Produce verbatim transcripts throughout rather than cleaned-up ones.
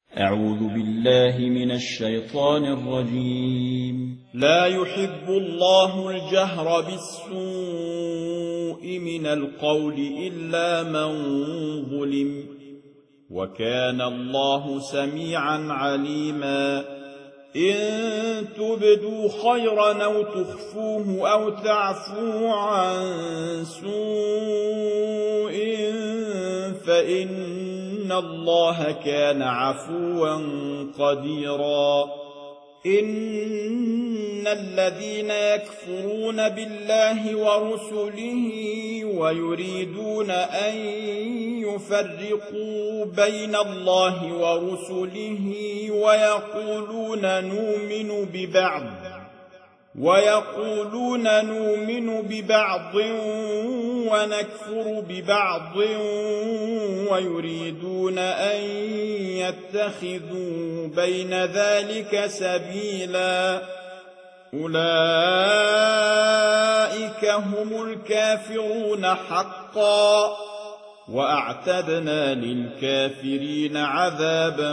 أعوذ بالله من الشيطان الرجيم. لا يحب الله الجهر بالسوء من القول إلا من ظلم، وكان الله سميعا عليما. إن تبدوا خيرا أو تخفوه أو تعفوا عن سوء فإن الله كان عفوا قديرا. إن الذين يكفرون بالله ورسله ويريدون أن يفرقوا بين الله ورسله ويقولون نؤمن ببعض ويقولون نؤمن ببعض ونكفر ببعض ويريدون أن يتخذوا بين ذلك سبيلا، أولئك هم الكافرون حقا، وأعتدنا للكافرين عذابا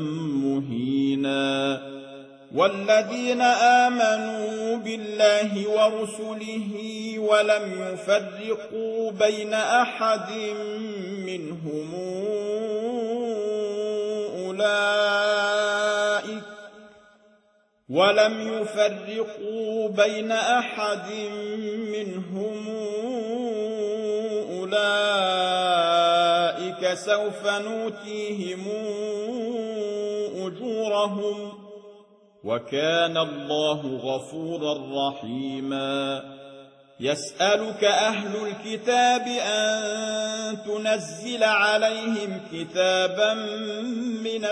مهينا. والذين آمنوا بالله ورسله ولم يفرقوا بين أحد منهم أولئك ولم يفرقوا بين أحد منهم أولئك سوف نؤتيهم أجورهم، وكان الله غفورا رحيما. يسألك أهل الكتاب أن تنزل عليهم كتابا من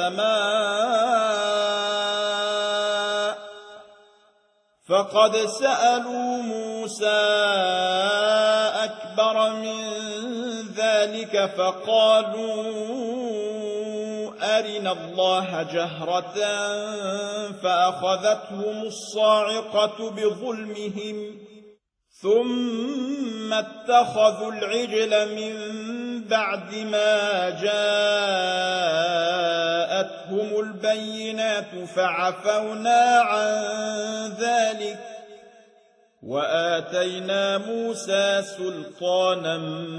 السماء، فقد سألوا موسى أكبر من ذلك فقالوا أرنا الله جهرة فأخذتهم الصاعقة بظلمهم، ثم اتخذوا العجل من بعد ما جاءتهم البينات فعفونا عن ذلك وآتينا موسى سلطانا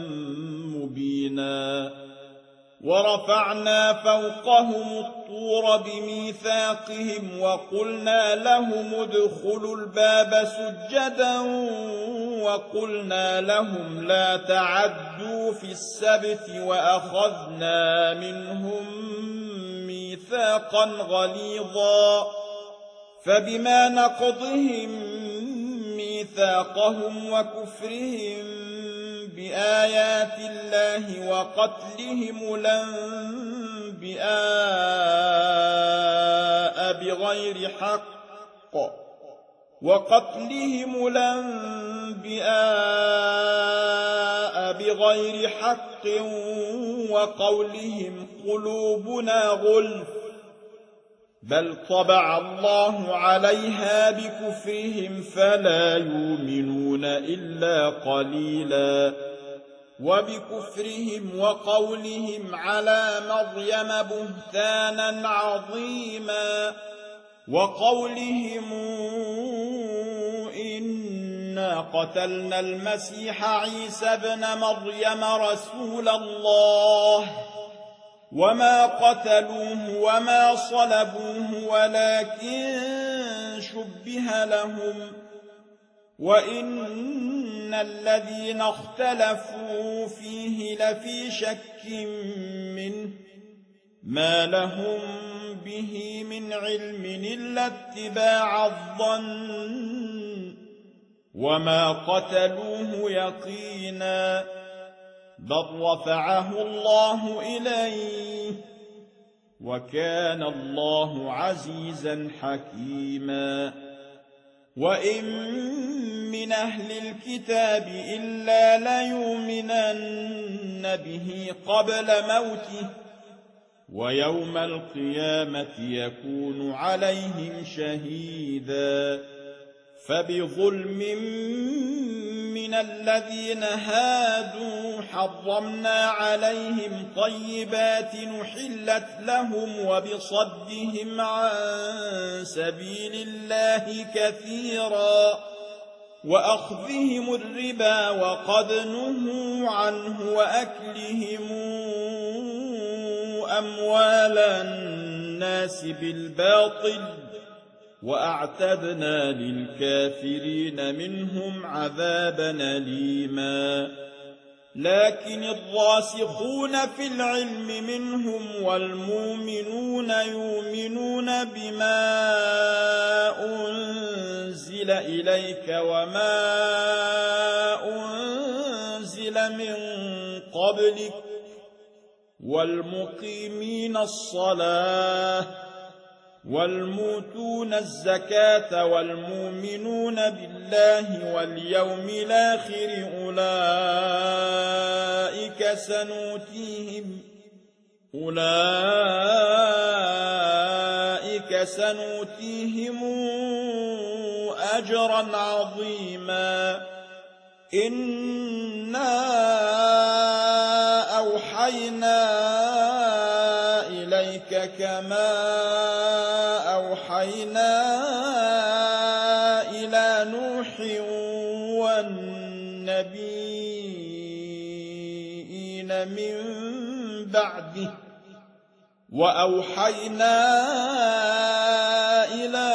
مبينا. ورفعنا فوقهم الطور بميثاقهم وقلنا لهم ادخلوا الباب سجدا وقلنا لهم لا تعدوا في السبت وأخذنا منهم ميثاقا غليظا. فبما نقضهم ميثاقهم وكفرهم بآيات الله وقتلهم الأنبياء بغير حق وقتلهم الأنبياء بغير حق وقولهم قلوبنا غلف، بل طبع الله عليها بكفرهم فلا يؤمنون إلا قليلا. وبكفرهم وقولهم على مريم بهتانا عظيما، وقولهم إنا قتلنا المسيح عيسى ابن مريم رسول الله وما قتلوه وما صلبوه ولكن شبه لهم، وإن الذين اختلفوا فيه لفي شك منه ما لهم به من علم إلا اتباع الظن، وما قتلوه يقينا، بل رفعه الله إليه، وكان الله عزيزا حكيما. وإن من أهل الكتاب إلا ليؤمنن به قبل موته، ويوم القيامة يكون عليهم شهيدا. فبظلم من الذين هادوا حرمنا عليهم طيبات نحلت لهم وبصدهم عن سبيل الله كثيرا وأخذهم الربا وقد نهوا عنه وأكلهم أموال الناس بالباطل وأعتدنا للكافرين منهم عذابا أليما لكن الراسخون في العلم منهم والمؤمنون يؤمنون بما أنزل إليك وما أنزل من قبلك والمقيمين الصلاة والمؤتون الزكاة والمؤمنون بالله واليوم الآخر أولئك سنؤتيهم أولئك سنؤتيهم أجرا عظيما إنا أوحينا إليك كما أوحينا إلى نوح والنبيين من بعده وأوحينا إلى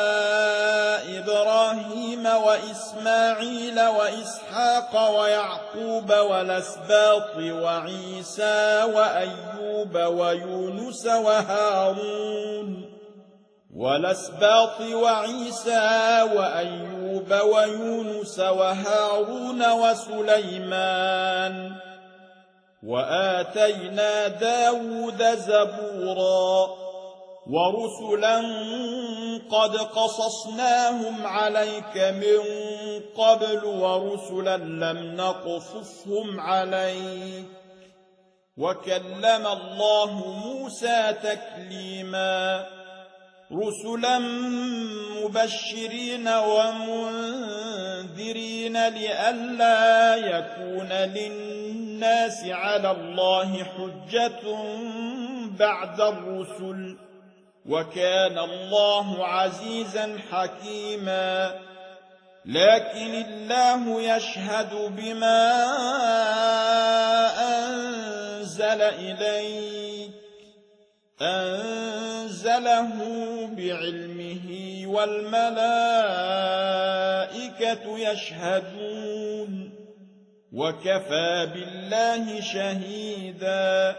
إبراهيم وإسماعيل وإسحاق ويعقوب والأسباط وعيسى وأيوب ويونس وهارون والأسباط وعيسى وأيوب ويونس وهارون وسليمان وآتينا داود زبورا ورسلا قد قصصناهم عليك من قبل ورسلا لم نقصصهم عليك وكلم الله موسى تكليما رسلا مبشرين ومنذرين لئلا يكون للناس على الله حجة بعد الرسل وكان الله عزيزا حكيما لكن الله يشهد بما أنزل إليك أنزله بعلمه والملائكة يشهدون وكفى بالله شهيدا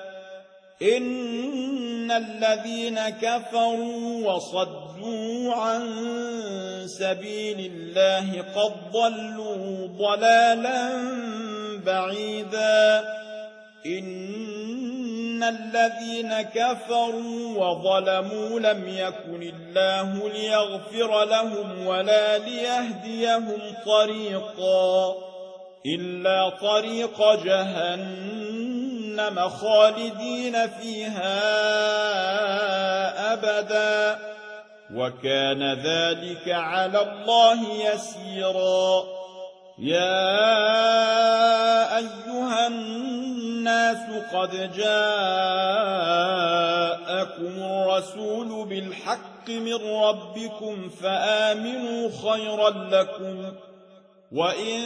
إن الذين كفروا وصدوا عن سبيل الله قد ضلوا ضلالا بعيدا إن الذين كفروا وظلموا لم يكن الله ليغفر لهم ولا ليهديهم طريقا إلا طريق جهنم خالدين فيها أبدا وكان ذلك على الله يسيرا يا أيها الناس قد جاءكم الرسول بالحق من ربكم فآمنوا خيرا لكم وإن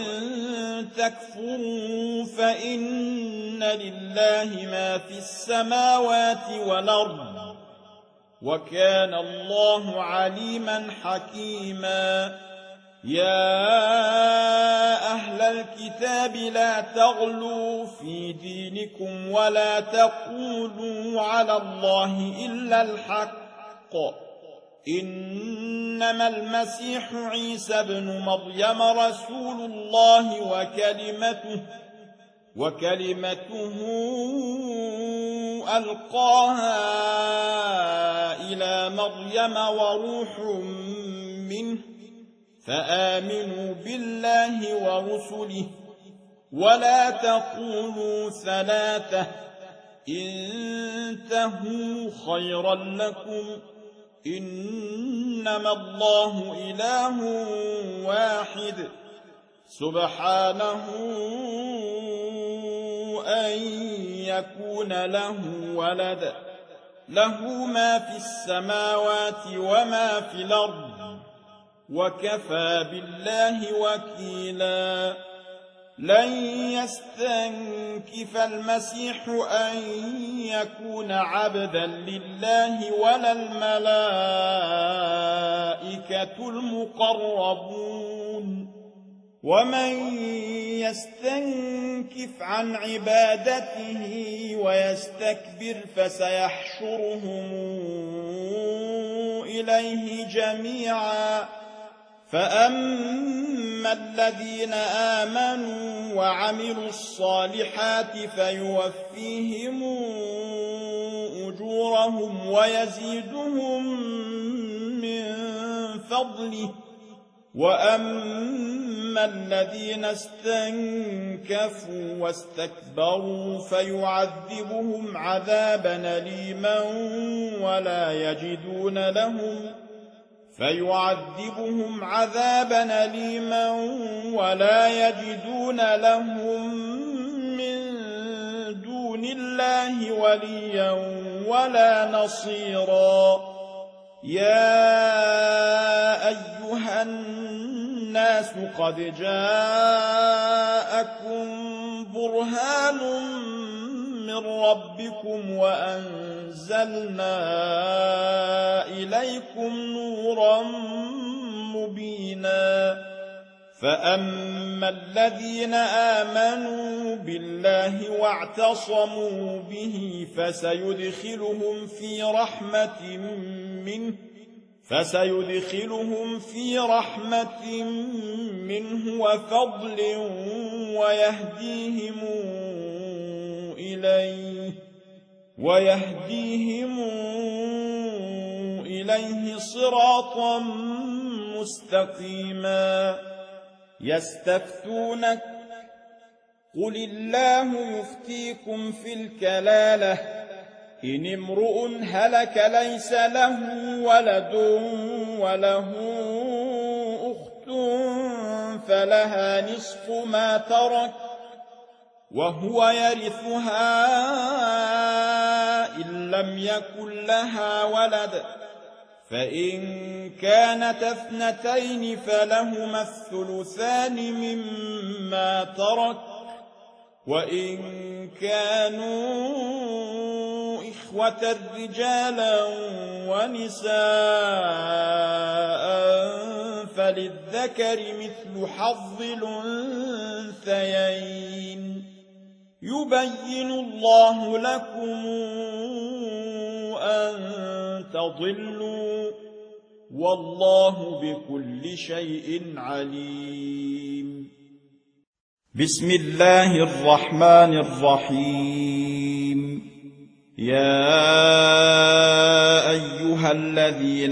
تكفروا فإن لله ما في السماوات والأرض وكان الله عليما حكيما يا أهل الكتاب لا تغلوا في دينكم ولا تقولوا على الله إلا الحق إنما المسيح عيسى بن مريم رسول الله وكلمته وكلمته ألقاها إلى مريم وروح منه فآمنوا بالله ورسله ولا تقولوا ثلاثة انتهوا خيرا لكم إنما الله إله واحد سبحانه أن يكون له ولد له ما في السماوات وما في الأرض وكفى بالله وكيلا لن يستنكف المسيح أن يكون عبدا لله ولا الملائكة المقربون ومن يستنكف عن عبادته ويستكبر فسيحشرهم إليه جميعا فأما الذين آمنوا وعملوا الصالحات فيوفيهم أجورهم ويزيدهم من فضله وأما الذين استنكفوا واستكبروا فيعذبهم عذابا أليما ولا يجدون لهم فيعذبهم عذابا أليما ولا يجدون لهم من دون الله وليا ولا نصيرا يا أيها الناس قد جاءكم برهان من ربكم وأنزلنا إليكم نورا مبينا فأما الذين آمنوا بالله واعتصموا به فسيدخلهم في رحمة منه فسيدخلهم في رحمة منه وفضل ويهديهم إليه ويهديهم إليه صراطا مستقيما يستفتونك قل الله يفتيكم في الكلالة إن امرؤ هلك ليس له ولد وله أخت فلها نصف ما ترك وهو يرثها إن لم يكن لها ولد فإن كانت اثنتين فلهما الثلثان مما ترك وإن كانوا إخوة رجالا ونساء فللذكر مثل حظ الأنثيين يبين الله لكم أن تضلوا والله بكل شيء عليم بسم الله الرحمن الرحيم يا أيها الذين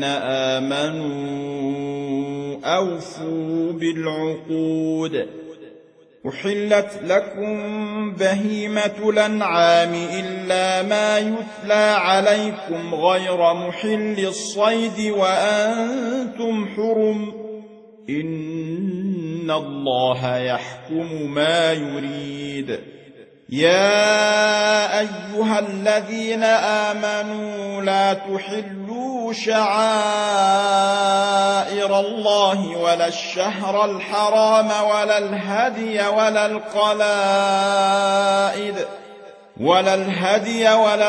آمنوا أوفوا بالعقود أحلت لكم بهيمة الأنعام إلا ما يتلى عليكم غير محل الصيد وأنتم حرم إن الله يحكم ما يريد يا أيها الذين آمنوا لا تحلوا شعائر الله ولا الشهر الحرام ولا الهدي ولا القلائد ولا الهدي ولا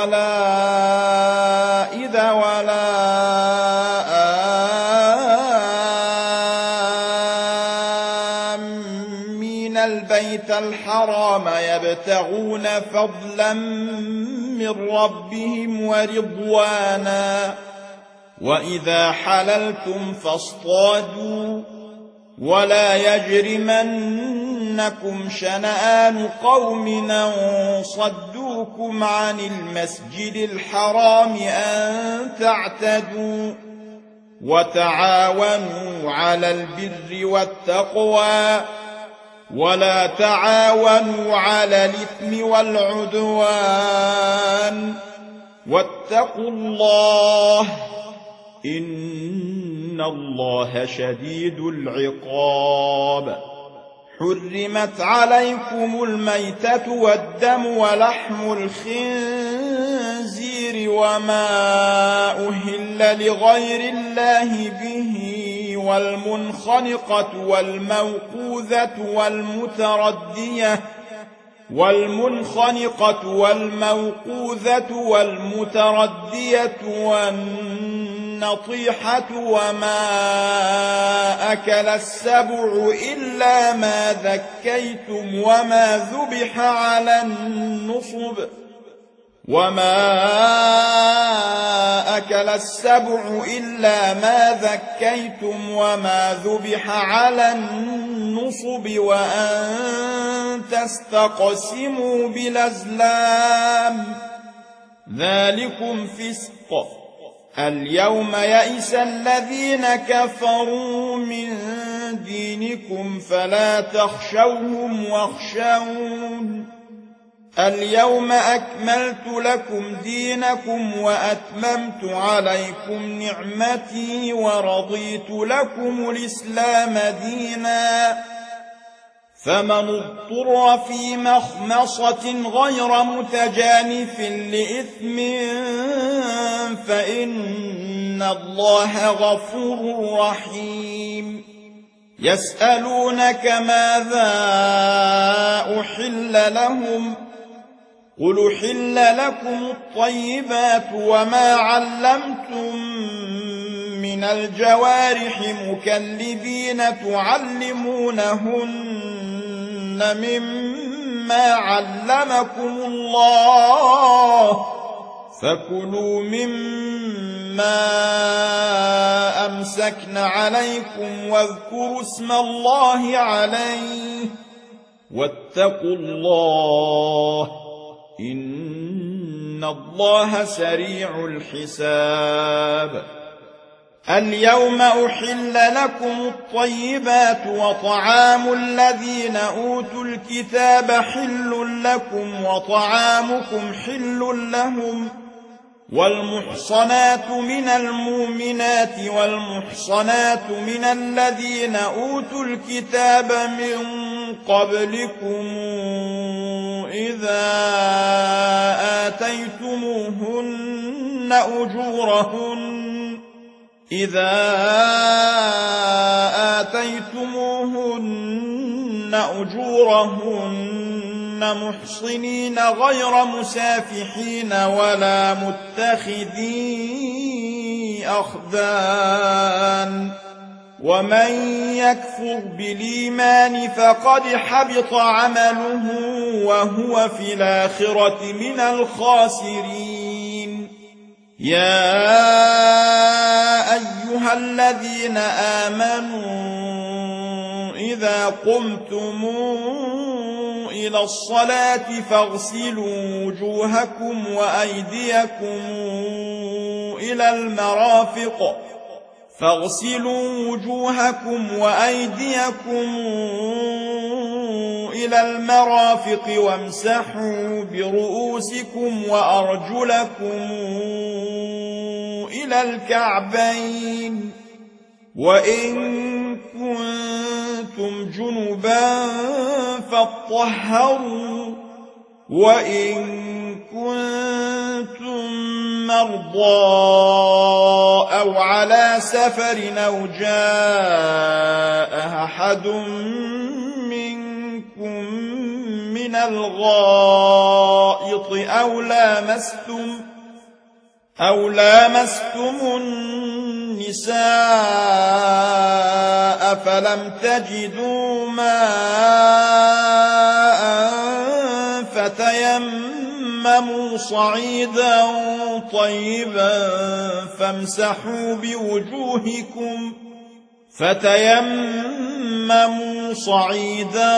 القلائد ولا آمين البيت الحرام يبتغون فضلا من ربهم ورضوانا وإذا حللتم فاصطادوا ولا يجرمنكم شنآن قوم أن صدوكم عن المسجد الحرام أن تعتدوا وتعاونوا على البر والتقوى ولا تعاونوا على الإثم والعدوان واتقوا الله إن الله شديد العقاب. حرمت عليكم الميتة والدم ولحم الخنزير وما أهل لغير الله به والمنخنقة والموقوذة والمتردية والمنخنقة والموقوذة والمتردية والنطيحة وما أكل السبع إلا ما ذكيتم وما ذبح على النصب وما أكل السبع إلا ما ذكيتم وما ذبح على النصب وأن تستقسموا بالأزلام ذلكم فسق. اليوم يئس الذين كفروا من دينكم فلا تخشوهم واخشون. اليوم أكملت لكم دينكم وأتممت عليكم نعمتي ورضيت لكم الإسلام دينا. فمن اضطر في مخمصة غير متجانف لإثم فإن الله غفور رحيم. يسألونك ماذا أحل لهم قل أحل لكم الطيبات وما علمتم من الجوارح مكلبين تعلمونهن مما علمكم الله فكلوا مما أمسكن عليكم واذكروا اسم الله عليه واتقوا الله إن الله سريع الحساب. اليوم أحل لكم الطيبات وطعام الذين أوتوا الكتاب حل لكم وطعامكم حل لهم والمحصنات من المؤمنات والمحصنات من الذين أوتوا الكتاب من قبلكم إذا آتيتموهن أجورهن إذا آتيتموهن أجورهن محصنين غير مسافحين ولا متخذي أخدان ومن يكفر بالإيمان فقد حبط عمله وهو في الآخرة من الخاسرين. يا أيها الذين آمنوا إذا قمتم إلى الصلاة فاغسلوا وجوهكم وأيديكم إلى المرافق فاغسلوا وجوهكم وأيديكم إلى المرافق وامسحوا برؤوسكم وأرجلكم إلى الكعبين وإن كنتم جنبا فاطهروا وإن كنتم مرضى أو على سفر أو جاء أحد منكم من الغائط أو لامستم أو لامستم النساء فلم تجدوا ماء فتيمموا صعيدا طيبا فامسحوا بوجوهكم فتيمموا صعيدا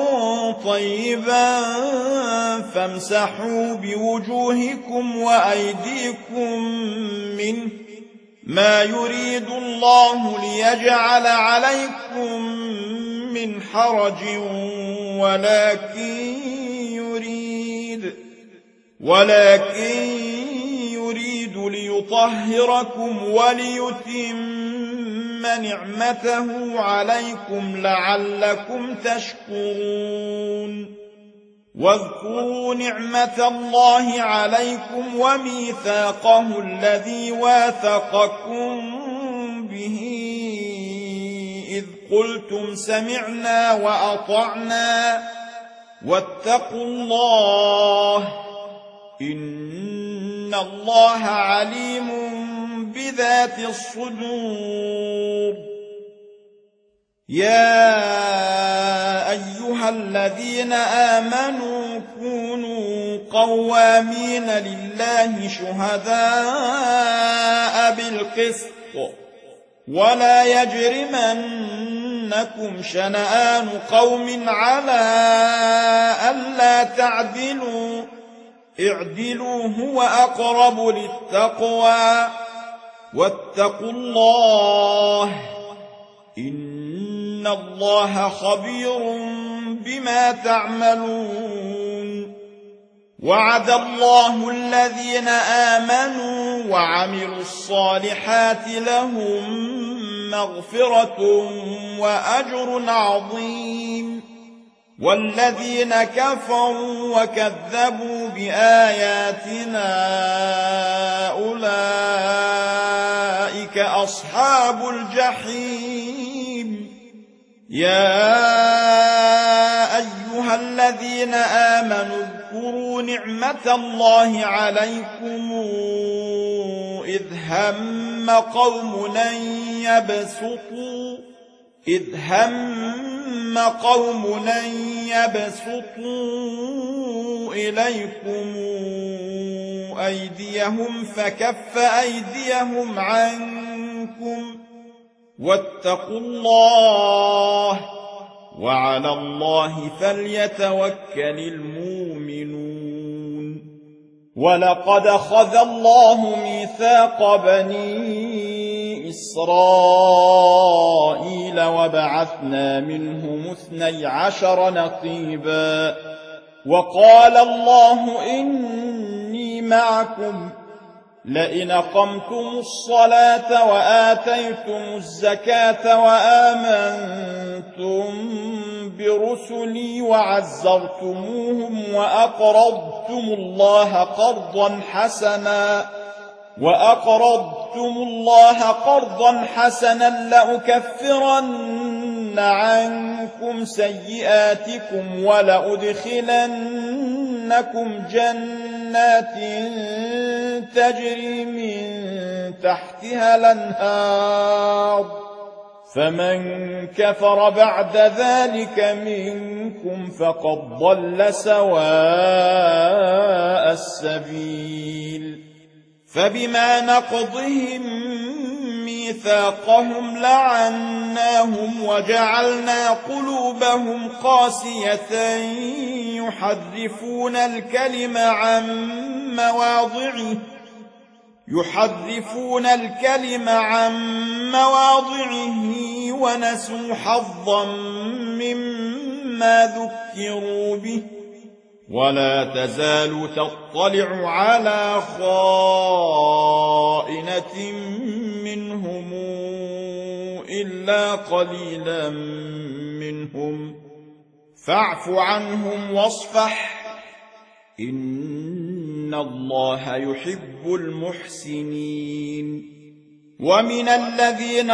طيبا فامسحوا بوجوهكم وأيديكم منه ما يريد الله ليجعل عليكم من حرج ولكن يريد ولكن يريد ليطهركم ليطهركم وليتم نعمته عليكم لعلكم تشكرون واذكروا نعمة الله عليكم وميثاقه الذي واثقكم به إذ قلتم سمعنا وأطعنا واتقوا الله إن الله عليم بذات الصدور يا أيها الذين آمنوا كونوا قوامين لله شهداء بالقسط ولا يجرمنكم شنآن قوم على ألا تعدلوا اعدلوا هو أقرب للتقوى واتقوا الله إن الله خبير بما تعملون وعد الله الذين آمنوا وعملوا الصالحات لهم مغفرة وأجر عظيم والذين كفروا وكذبوا بآياتنا أولئك أصحاب الجحيم يا أيها الذين آمنوا اذكروا نعمة الله عليكم إذ هم قوم أن يبسطوا إذ هم قوم أن يبسطوا إليكم أيديهم فكف أيديهم عنكم واتقوا الله وعلى الله فليتوكل المؤمنون ولقد أخذ الله ميثاق بني إسرائيل وبعثنا منهم اثني عشر نقيبا وقال الله إني معكم لئن أقمتم الصلاة وآتيتم الزكاة وآمنتم برسلي وعزرتموهم وأقرضتم الله قرضا حسنا وأقرضتم الله قرضا حسنا لأكفرن عنكم سيئاتكم ولأدخلنكم جنات تجري من تحتها الأنهار فمن كفر بعد ذلك منكم فقد ضل سواء السبيل فبما نقضهم ميثاقهم لعناهم وجعلنا قلوبهم قاسية يحرفون الكلم عن مواضعه يحرفون الكلم عن مواضعه ونسوا حظا مما ذكروا به ولا تزال تطلع على خائنة منهم إلا قليلا منهم فاعف عنهم واصفح إن الله يحب المحسنين ومن الذين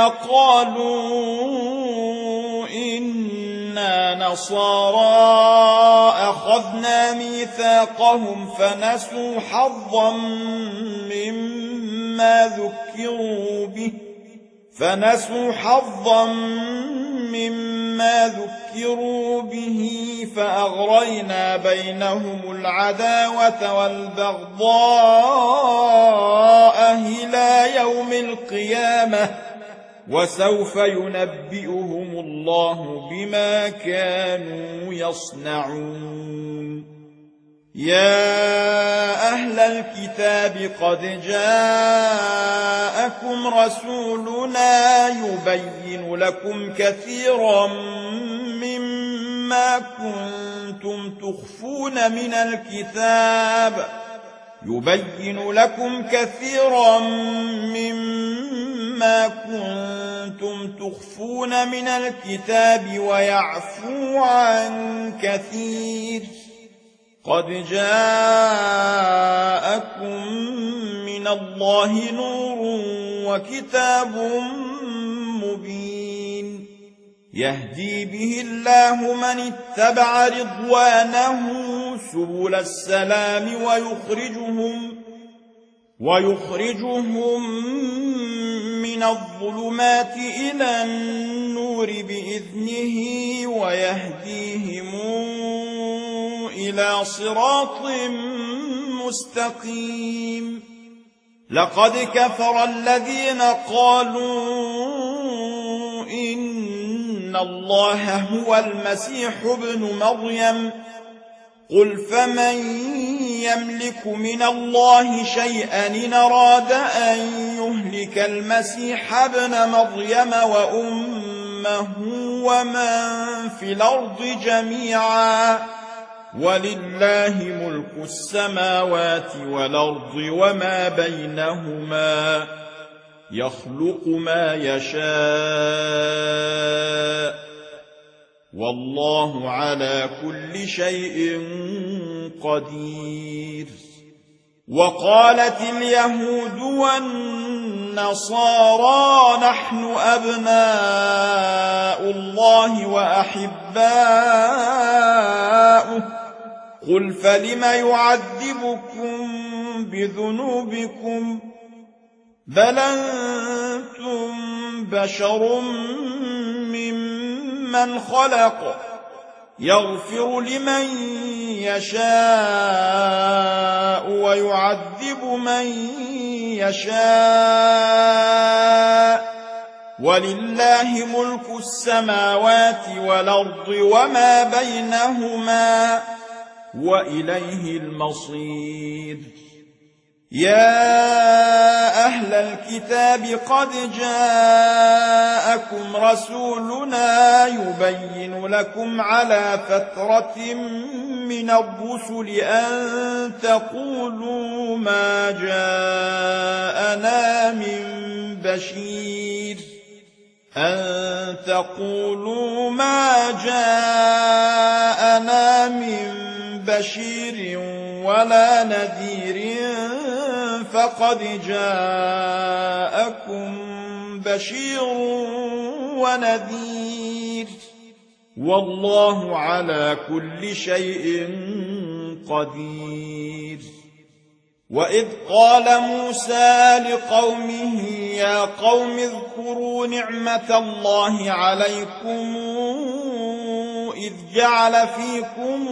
قالوا إنا نصارى أخذنا ميثاقهم فنسوا حظا مما ذكروا به فنسوا حظا مما ذكروا به فأغرينا بينهم العداوة والبغضاء إلى يوم القيامة وسوف ينبئهم الله بما كانوا يصنعون يا أهل الكتاب قد جاءكم رسولنا يبين لكم كثيرا مما كنتم تخفون من الكتاب يبين لكم كثيرا مما كنتم تخفون من الكتاب ويعفو عن كثير. قد جاءكم من الله نور وكتاب مبين يهدي به الله من اتبع رضوانه سبل السلام ويخرجهم ويخرجهم من الظلمات إلى النور بإذنه ويهديهم إلى صراط مستقيم. لقد كفر الذين قالوا إن الله هو المسيح ابن مريم قل فمن يملك من الله شيئا إن أراد أن يهلك المسيح ابن مريم وأمه ومن في الأرض جميعا ولله ملك السماوات والأرض وما بينهما يخلق ما يشاء والله على كل شيء قدير. وقالت اليهود والنصارى نحن أبناء الله وأحباؤه قل فلم يعذبكم بذنوبكم بل أنتم بشر ممن خلق يغفر لمن يشاء ويعذب من يشاء ولله ملك السماوات والأرض وما بينهما وإليه المصير. يا أهل الكتاب قد جاءكم رسولنا يبين لكم على فترة من الرسل أن تقولوا ما جاءنا من بشير أن تقولوا ما جاءنا من بشير ولا نذير فقد جاءكم بشير ونذير والله على كل شيء قدير. وإذ قال موسى لقومه يا قوم اذكروا نعمة الله عليكم إذ جعل فيكم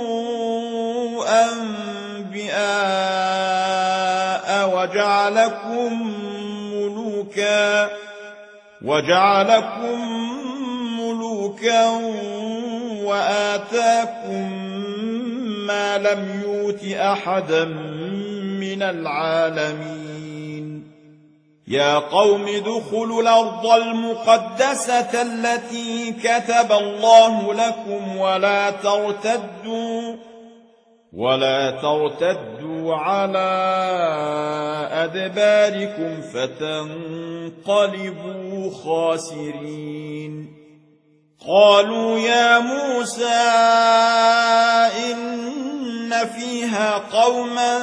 أنبياء وجعلكم ملوكا وجعلكم ملوكا وآتاكم ما لم يؤت أحدا من العالمين. يا قوم ادخلوا الأرض المقدسة التي كتب الله لكم ولا ترتدوا ولا ترتدوا على أدباركم فتنقلبوا خاسرين. قالوا يا موسى إن فيها قوما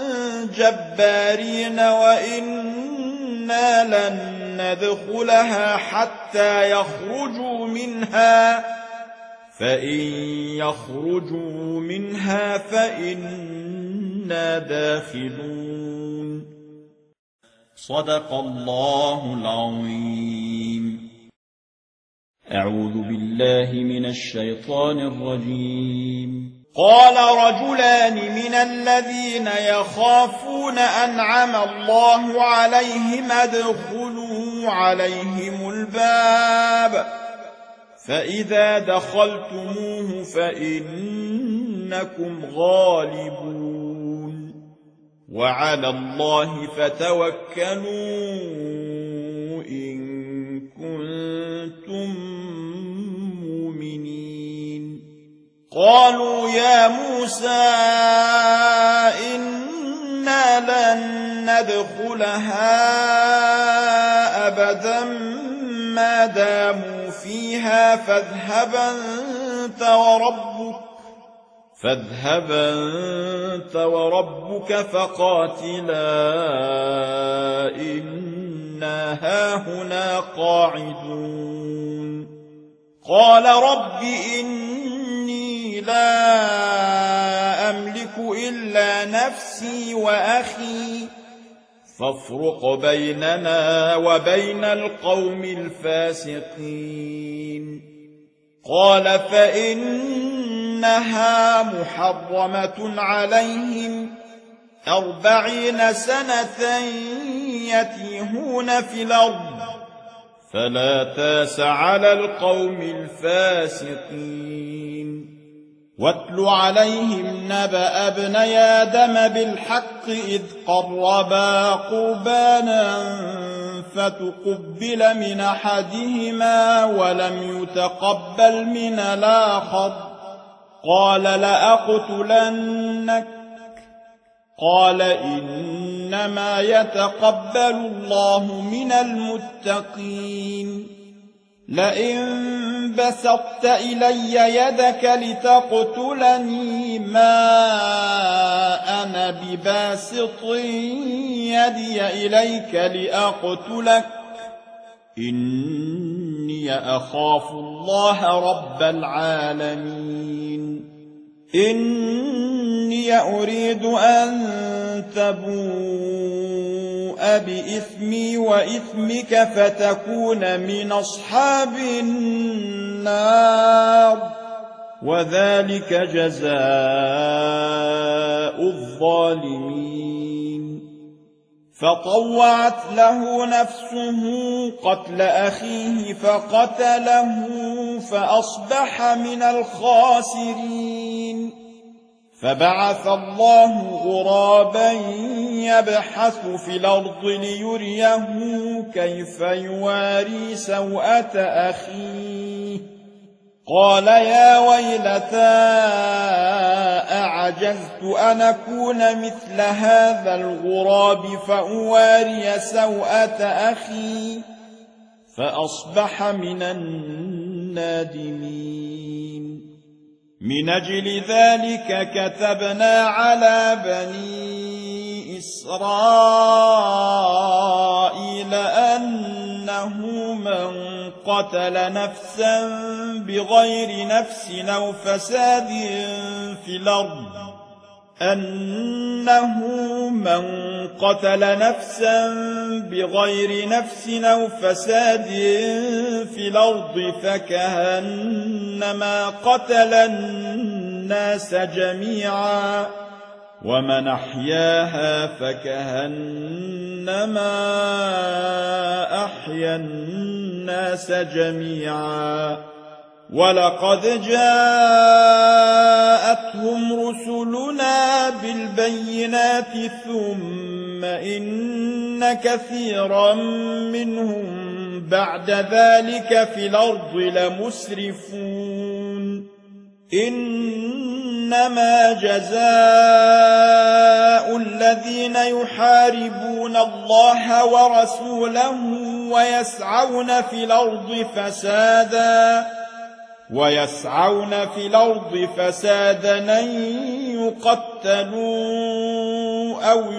جبارين وإنا لن ندخلها حتى يخرجوا منها فإن يخرجوا منها فإنا داخلون. صدق الله العظيم. أعوذ بالله من الشيطان الرجيم. قال رجلان من الذين يخافون أنعم الله عليهم ادخلوا عليهم الباب فإذا دخلتموه فإنكم غالبون وعلى الله فتوكلوا إن كنتم مؤمنين. قالوا يا موسى إن إنا لن ندخلها أبدا ما داموا فيها فاذهب أنت وربك فاذهب أنت وربك فقاتلا إنا هاهنا قاعدون قال رب إني لا أملك إلا نفسي وأخي فافرق بيننا وبين القوم الفاسقين قال فإنها محرمة عليهم أربعين سنة يتيهون في الأرض فلا تاس على القوم الفاسقين واتل عليهم نبأ ابني آدم بالحق إذ قربا قربانا فتقبل من أحدهما ولم يتقبل من الآخر قال لأقتلنك قال إنما يتقبل الله من المتقين لئن بسطت إلي يدك لتقتلني ما أنا بباسط يدي إليك لأقتلك إني أخاف الله رب العالمين إني أريد أن تبوء بإثمي وإثمك فتكون من أصحاب النار وذلك جزاء الظالمين فطوعت له نفسه قتل أخيه فقتله فأصبح من الخاسرين فبعث الله غرابا يبحث في الأرض ليريه كيف يواري سوءة أخيه قال يا ويلتى أعجزت أن أكون مثل هذا الغراب فأواري سوءة أخي فأصبح من النادمين من أجل ذلك كتبنا على بني إسرائيل أنه من قتل نفسا بغير نفس أو فساد في الأرض أنه من قتل نفسا بغير نفس أو فساد في الأرض فكأنما قتل الناس جميعا ومن أحياها فكأنما أحيا الناس جميعا ولقد جاءتهم رسلنا بالبينات ثم إن كثيرا منهم بعد ذلك في الأرض لمسرفون إنما جزاء الذين يحاربون الله ورسوله ويسعون في الأرض فسادا ويسعون في الأرض فسادا أن يقتلوا أو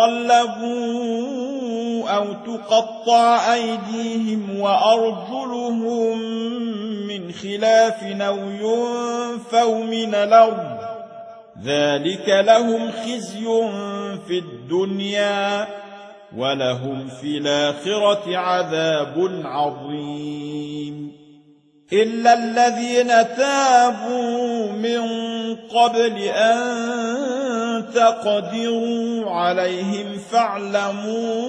يصلبوا أو تقطع أيديهم وأرجلهم من خلاف أو ينفوا من الأرض ذلك لهم خزي في الدنيا ولهم في الآخرة عذاب عظيم إلا الذين تابوا من قبل أن تقدروا عليهم فاعلموا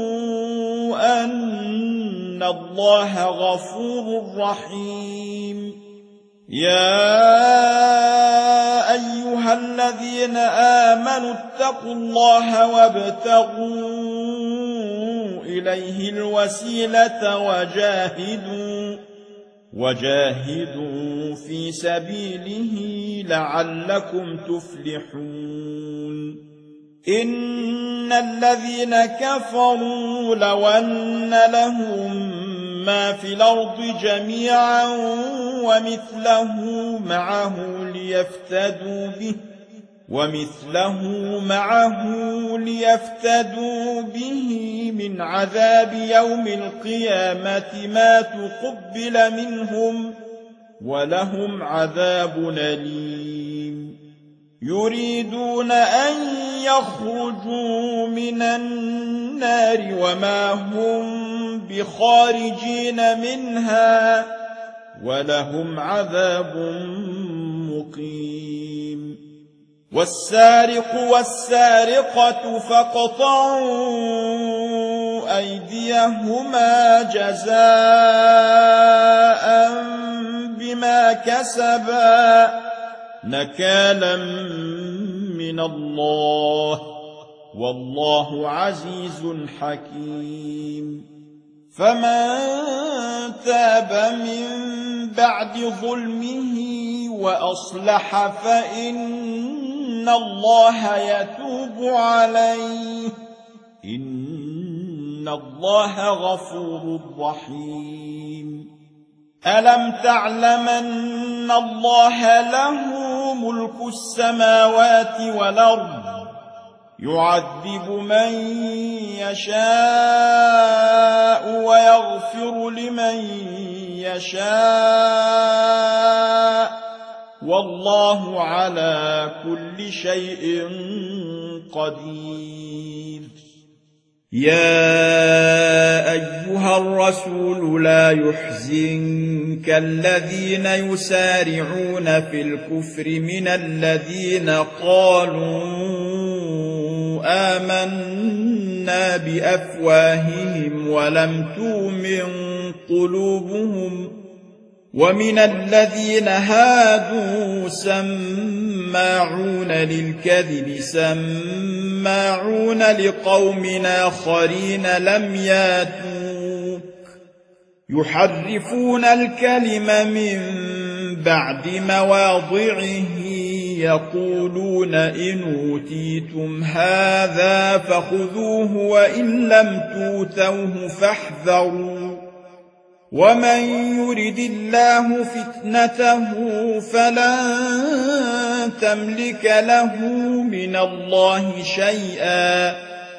أن الله غفور رحيم يا أيها الذين آمنوا اتقوا الله وابتغوا إليه الوسيلة وجاهدوا وجاهدوا في سبيله لعلكم تفلحون إن الذين كفروا لو أن لهم ما في الأرض جميعا ومثله معه ليفتدوا به ومثله معه ليفتدوا به من عذاب يوم القيامة ما تقبل منهم ولهم عذاب أليم يريدون أن يخرجوا من النار وما هم بخارجين منها ولهم عذاب مقيم والسارق والسارقة فاقطعوا أيديهما جزاء بما كسبا نكالا من الله والله عزيز حكيم فمن تاب من بعد ظلمه وأصلح فإن الله يتوب عليه إن الله غفور رحيم ألم تعلم أن الله له ملك السماوات والأرض يعذب من يشاء ويغفر لمن يشاء والله على كل شيء قدير يا أيها الرسول لا يحزنك الذين يسارعون في الكفر من الذين قالوا آمنا بأفواههم ولم تؤمن قلوبهم ومن الذين هادوا سماعون للكذب سماعون لقوم آخرين لم ياتوك يحرفون الكلم من بعد مواضعه يقولون إن أوتيتم هذا فخذوه وإن لم توتوه فاحذروا ومن يرد الله فتنته فلن تملك له من الله شيئا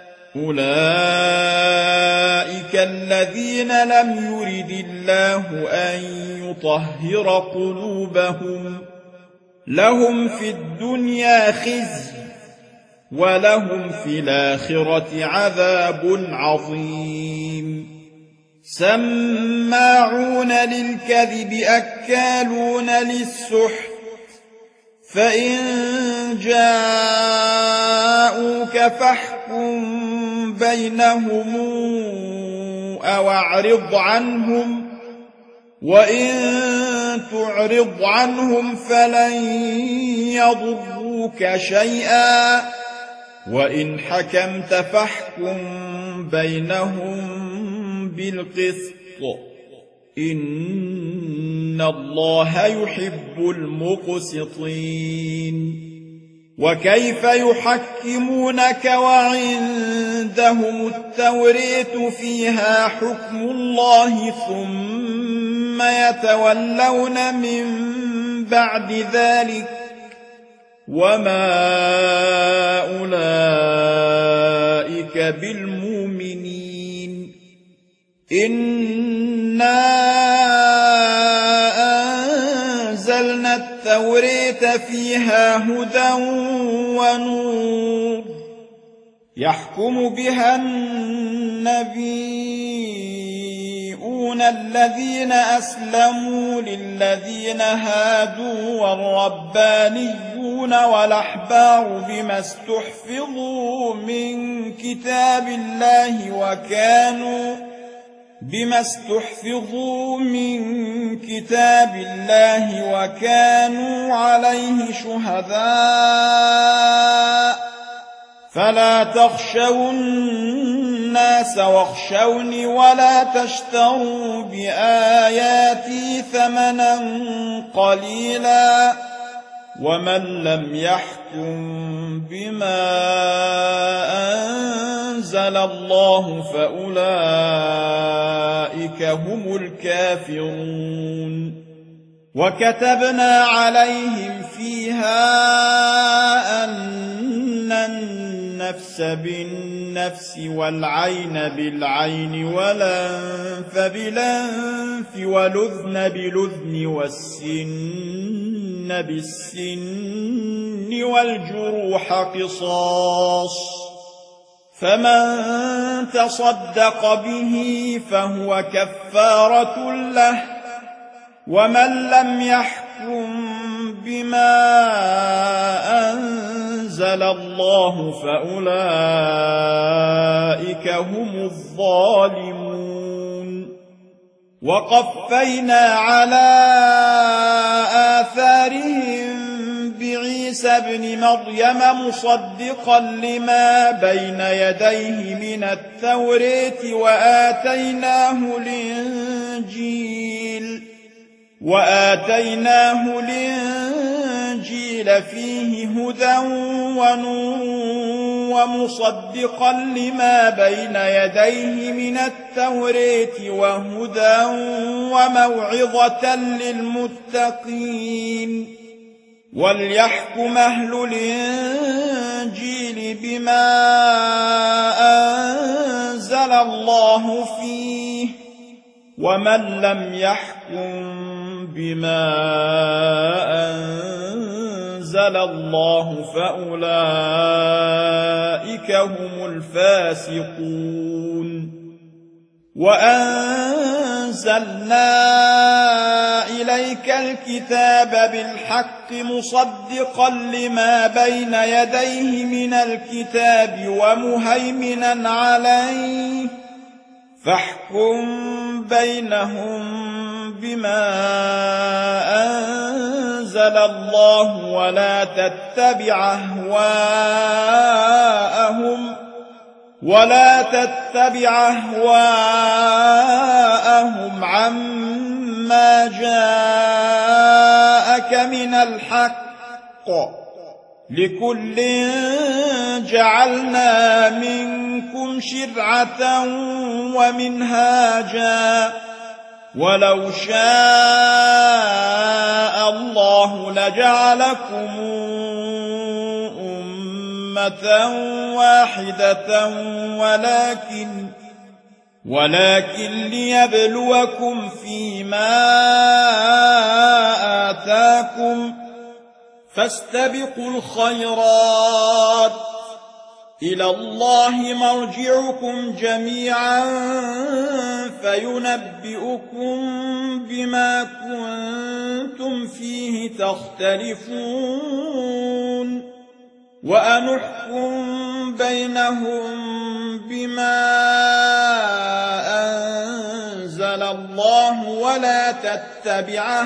أولئك الذين لم يرد الله أن يطهر قلوبهم لهم في الدنيا خزي ولهم في الآخرة عذاب عظيم سماعون للكذب أكالون للسحت فإن جاءوك فاحكم بينهم أو أعرض عنهم وإن تعرض عنهم فلن يضروك شيئا وإن حكمت فاحكم بينهم بالقسط إن الله يحب المقسطين وكيف يحكمونك وعندهم التوراة فيها حكم الله ثم يتولون من بعد ذلك وما أولئك بالمؤمنين إنا أنزلنا التوراة فيها هدى ونور يحكم بها النبيون الذين أسلموا للذين هادوا والربانيون والأحبار بما استحفظوا من كتاب الله وكانوا بما استحفظوا من كتاب الله وكانوا عليه شهداء فلا تخشوا الناس واخشوني ولا تشتروا بآياتي ثمنا قليلا ومن لم يحكم بما أنزل الله فأولئك هم الكافرون وكتبنا عليهم فيها أن النفس بالنفس والعين بالعين والأنف بالأنف والأذن بالأذن والسن بالسن والجروح قصاص فمن تصدق به فهو كفارة له ومن لم يحكم بما أنزل الله فأولئك هم الظالمون وقفينا على آثارهم بعيسى ابن مريم مصدقا لما بين يديه من التوراة وآتيناه الإنجيل وآتيناه الإنجيل فيه هدى ونور ومصدقا لما بين يديه من التوراة وهدى وموعظة للمتقين وليحكم أهل الإنجيل بما أنزل الله فيه ومن لم يحكم بما أنزل الله فأولئك هم الفاسقون وأنزلنا إليك الكتاب بالحق مصدقا لما بين يديه من الكتاب ومهيمنا عليه فاحكم بينهم بما أنزل الله ولا تتبع أهواءهم ولا تتبع أهواءهم عما جاءك من الحق لكل جعلنا منكم شرعة ومنهاجا ولو شاء الله لجعلكم أمة واحدة ولكن ولكن ليبلوكم فيما آتاكم فاستبقوا الخيرات إلى الله مرجعكم جميعا فينبئكم بما كنتم فيه تختلفون وأنحكم بينهم بما أنزل الله ولا تتبع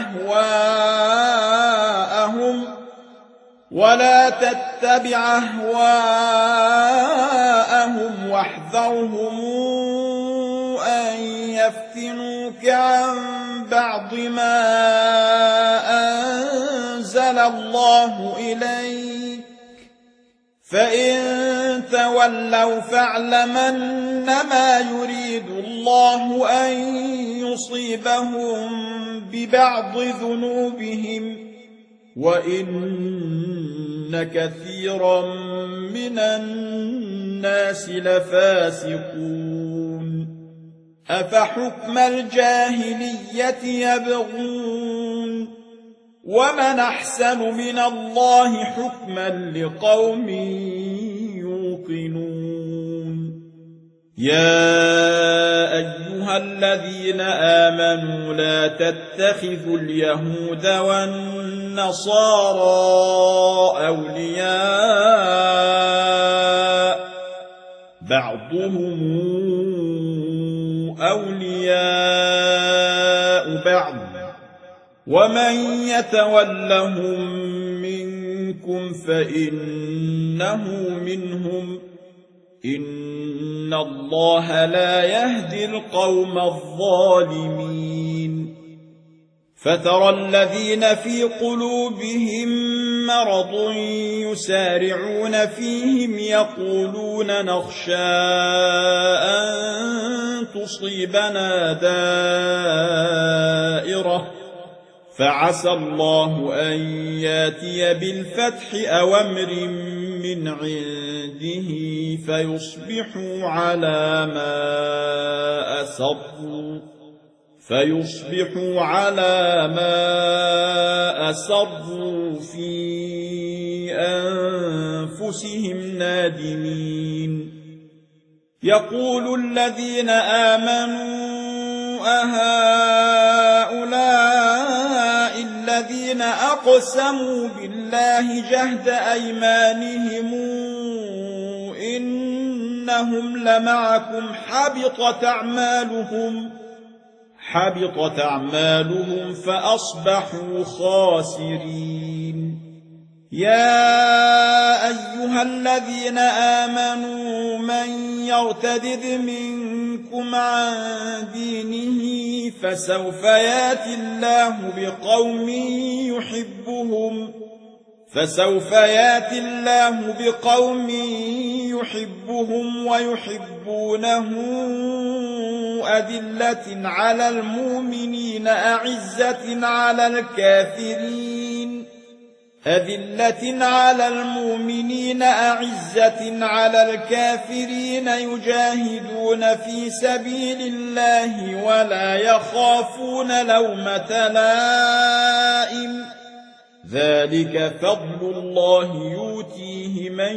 أهواءهم ولا تتبع أهواءهم واحذرهم أن يفتنوك عن بعض ما أنزل الله إليك فإن تولوا فاعلمنما يريد الله أن يصيبهم ببعض ذنوبهم وإن كثيرا من الناس لفاسقون أفحكم الجاهلية يبغون ومن أحسن من الله حكما لقوم يوقنون يا أيها الذين آمنوا لا تتخذوا اليهود والنصارى أولياء بعضهم أولياء بعض ومن يتولهم منكم فإنه منهم إن الله لا يهدي القوم الظالمين فترى الذين في قلوبهم مرض يسارعون فيهم يقولون نخشى أن تصيبنا دائرة فعسى الله أن ياتي بالفتح أو أمر من عنده فيصبحوا على ما أسروا فيصبحوا على ما أسروا في أنفسهم نادمين. يقول الذين آمنوا أهؤلاء الذين أقسموا بالله جهد أيمانهم إنهم لمعكم حبطت أعمالهم حبطت أعمالهم فأصبحوا خاسرين. يا أيها الذين آمنوا من يرتد منكم عن دينه فسوف يأتي الله بقوم يحبهم فسوف يأتي الله بقوم يحبهم ويحبونه أذلة على المؤمنين أعزة على الكافرين أذلة على المؤمنين أعزة على الكافرين يجاهدون في سبيل الله ولا يخافون لومة لائم ذلك فضل الله يؤتيه من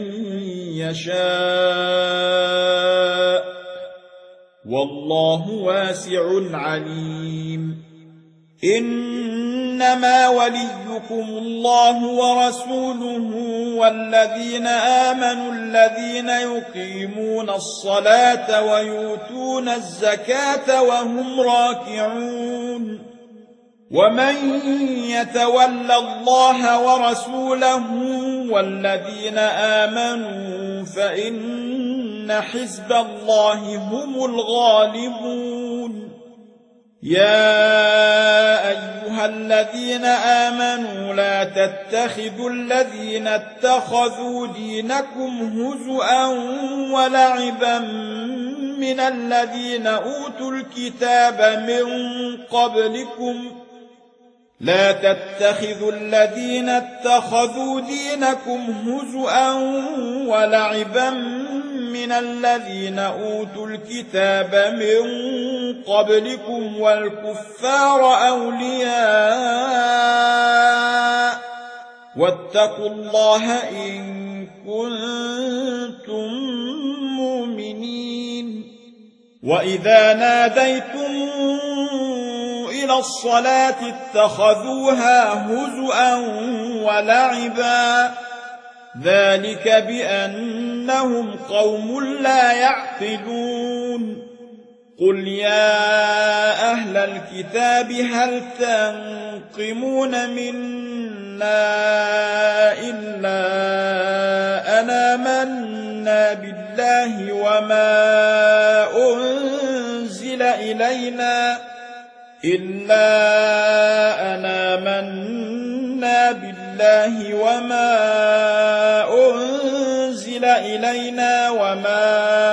يشاء والله واسع عليم. إنما وليكم الله ورسوله والذين آمنوا الذين يقيمون الصلاة ويؤتون الزكاة وهم راكعون. ومن يتول الله ورسوله والذين آمنوا فإن حزب الله هم الغالبون. يا أيها الذين آمنوا لا تتخذوا الذين اتخذوا دينكم هزؤا ولعبا من الذين أوتوا الكتاب من قبلكم لا تتخذوا الذين اتخذوا دينكم هزؤا ولعبا من الذين أوتوا الكتاب من قبلكم والكفار أولياء واتقوا الله إن كنتم مؤمنين. وإذا ناديتم إلى الصلاة اتخذوها هزؤا ولعبا ذلك بأنهم قوم لا يعقلون. قل يا أهل الكتاب هل تنقمون منا إلا أن آمنا بالله وما أنزل إلينا إلا أن آمنا بالله وما أنزل إلينا وما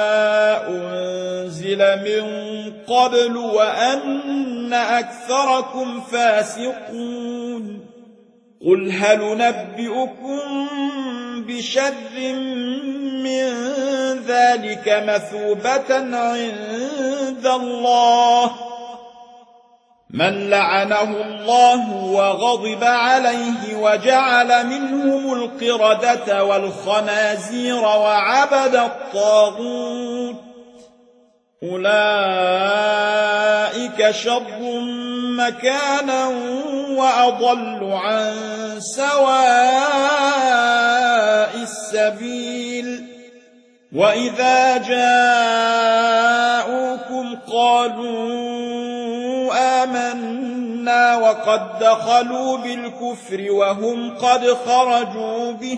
أنزل من قبل وأن أكثركم فاسقون. قل هل ننبئكم بشر من ذلك مثوبة عند الله من لعنه الله وغضب عليه وجعل منهم القردة والخنازير وعبد الطاغوت أولئك شر مكانا وأضل عن سواء السبيل. وإذا جاءوكم قالوا آمنا وقد دخلوا بالكفر وهم قد خرجوا به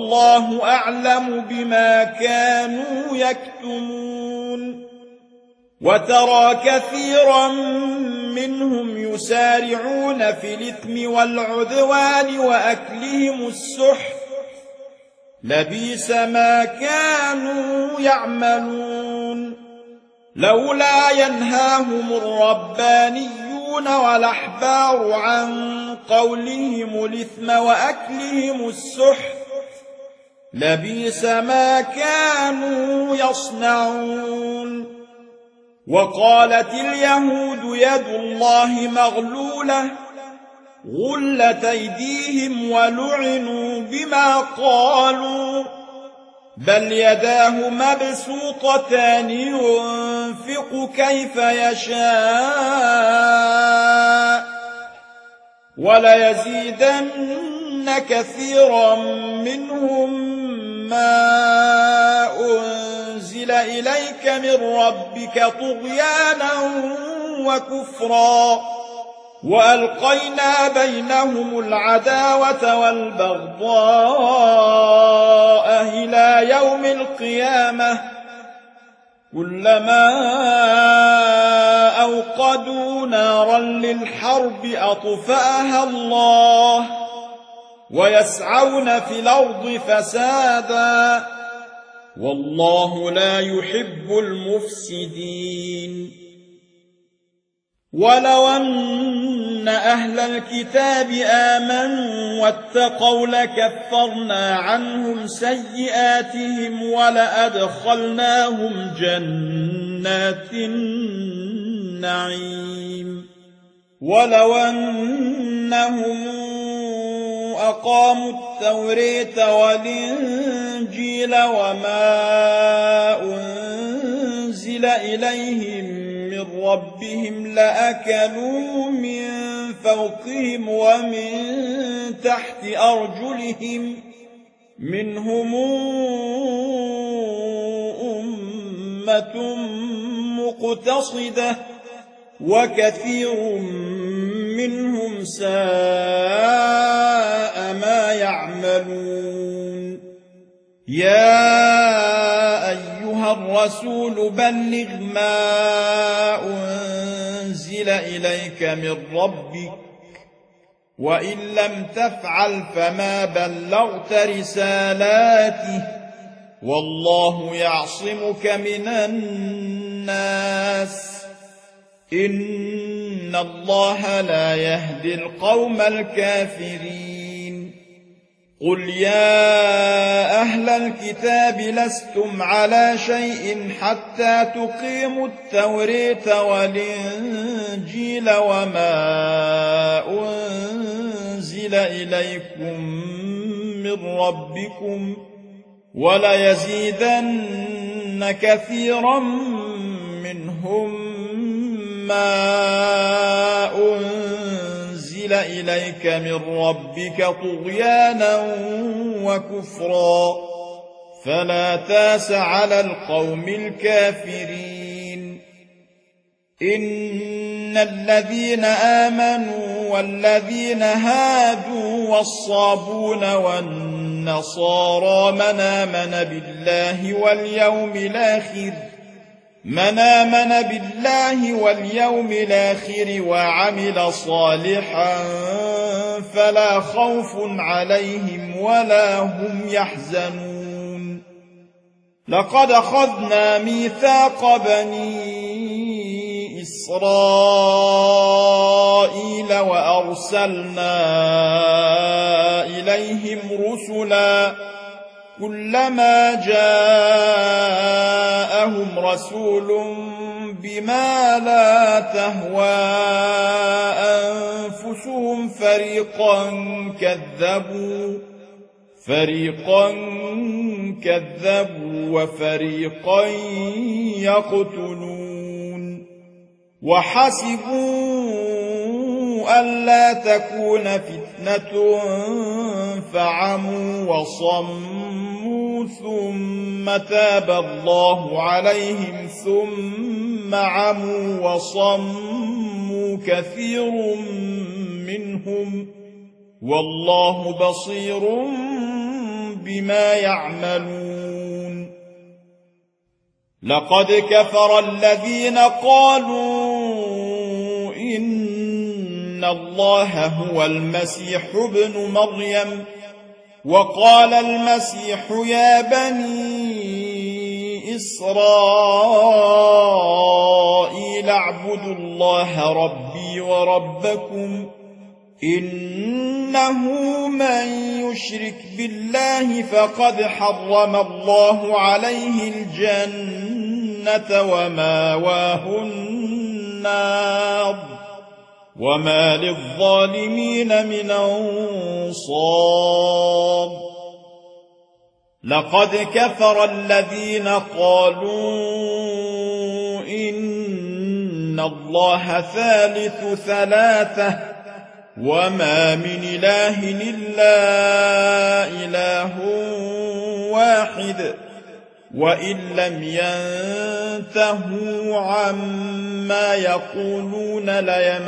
والله أعلم بما كانوا يكتمون. وترى كثيرا منهم يسارعون في الإثم والعدوان وأكلهم السحت لبئس ما كانوا يعملون لولا ينهاهم الربانيون والأحبار عن قولهم الإثم وأكلهم السحت لبئس ما كانوا يصنعون وقالت اليهود يد الله مغلولة غلت أيديهم ولعنوا بما قالوا بل يداه مبسوطتان ينفق كيف يشاء وليزيدن كثيرا منهم ما أنزل إليك من ربك طغيانا وكفرا وألقينا بينهم العداوة والبغضاء إلى يوم القيامة كلما أوقدوا نارا للحرب أطفأها الله ويسعون في الأرض فسادا والله لا يحب المفسدين ولو أن أهل الكتاب آمنوا واتقوا لكفرنا عنهم سيئاتهم ولأدخلناهم جنات النعيم ولو أنهم أقاموا التوراة والإنجيل وما أنزل إليهم من ربهم لأكلوا من فوقهم ومن تحت أرجلهم منهم أمة مقتصدة وكثير منهم ساء ما يعملون يا أيها الرسول بلغ ما أنزل إليك من ربك وإن لم تفعل فما بلغت رسالاته والله يعصمك من الناس إن الله لا يهدي القوم الكافرين قل يا أهل الكتاب لستم على شيء حتى تقيموا التوراة والإنجيل وما أنزل إليكم من ربكم وليزيدن كثيرا منهم ما أنزل إليك من ربك طغيانا وكفرا فلا تاس على القوم الكافرين إن الذين آمنوا والذين هادوا والصابون والنصارى من آمن بالله واليوم الآخر من آمن بالله واليوم الآخر وعمل صالحا فلا خوف عليهم ولا هم يحزنون لقد أخذنا ميثاق بني إسرائيل وأرسلنا إليهم رسلا كلما جاءهم رسول بما لا تهوى أنفسهم فريقا كذبوا فريقا كذبوا وفريقا يقتلون وحسبوا ألا تكون فتنة فعموا وصموا ثم تاب الله عليهم ثم عموا وصموا كثير منهم والله بصير بما يعملون لقد كفر الذين قالوا إن الله هو المسيح ابن مريم وقال المسيح يا بني إسرائيل اعبدوا الله ربي وربكم إنه من يشرك بالله فقد حرم الله عليه الجنة وماواه النار وما للظالمين من أنصار لقد كفر الذين قالوا إن الله ثالث ثلاثة وما من إله إلا إله واحد وإن لم ينتهوا عما يقولون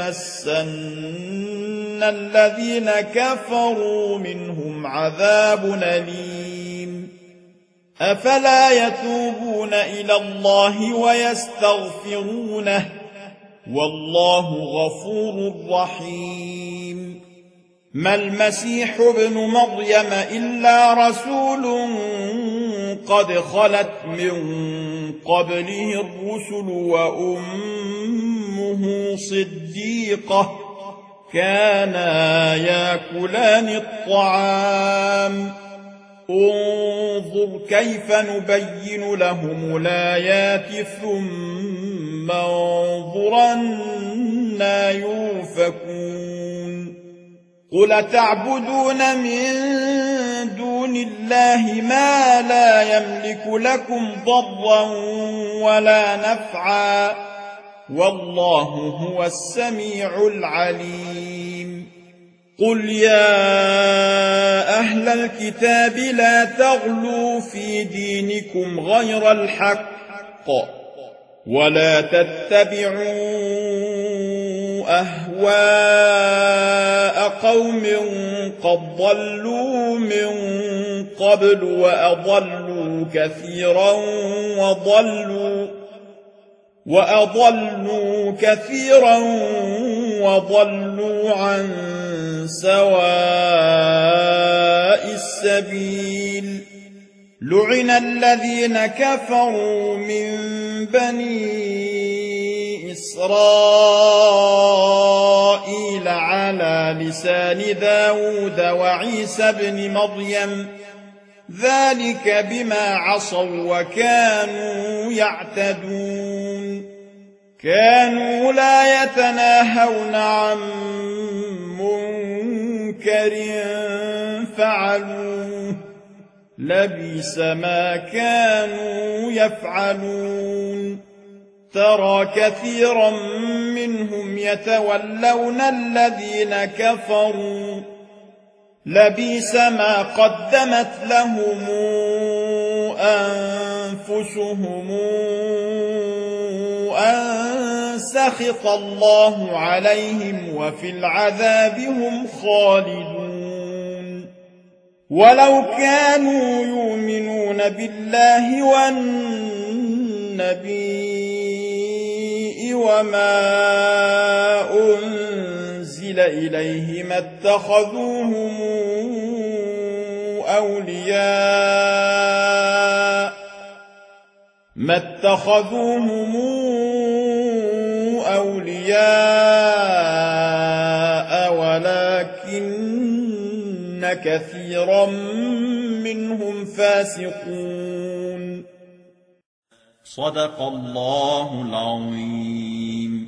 ليمسن الذين كفروا منهم عذاب أليم أفلا يتوبون إلى الله ويستغفرونه والله غفور رحيم ما المسيح ابن مريم إلا رسول قد خلت من قبله الرسل وأمه صديقة كانا ياكلان الطعام انظر كيف نبين لهم الآيات ثم انظر أنى يؤفكون قل تعبدون من دون الله ما لا يملك لكم ضرا ولا نفعا والله هو السميع العليم قل يا أهل الكتاب لا تغلوا في دينكم غير الحق ولا تتبعوا أهواء قوم قد ضلوا من قبل وأضلوا كثيرا وضلوا وأضلوا كثيرا وضلوا عن سواء السبيل لعن الذين كفروا من بني إسرائيل على لسان داود وعيسى بن مريم ذلك بما عصوا وكانوا يعتدون كانوا لا يتناهون عن منكر فعلوه لبئس ما كانوا يفعلون ترى كثيرا منهم يتولون الذين كفروا لبئس ما قدمت لهم أنفسهم أن سخط الله عليهم وفي العذاب هم خالدون ولو كانوا يؤمنون بالله والنبي وما أنزل إليه ما اتخذوهم أولياء ما اتخذوهم أولياء ولكن كثيرا منهم فاسقون صدق الله العظيم.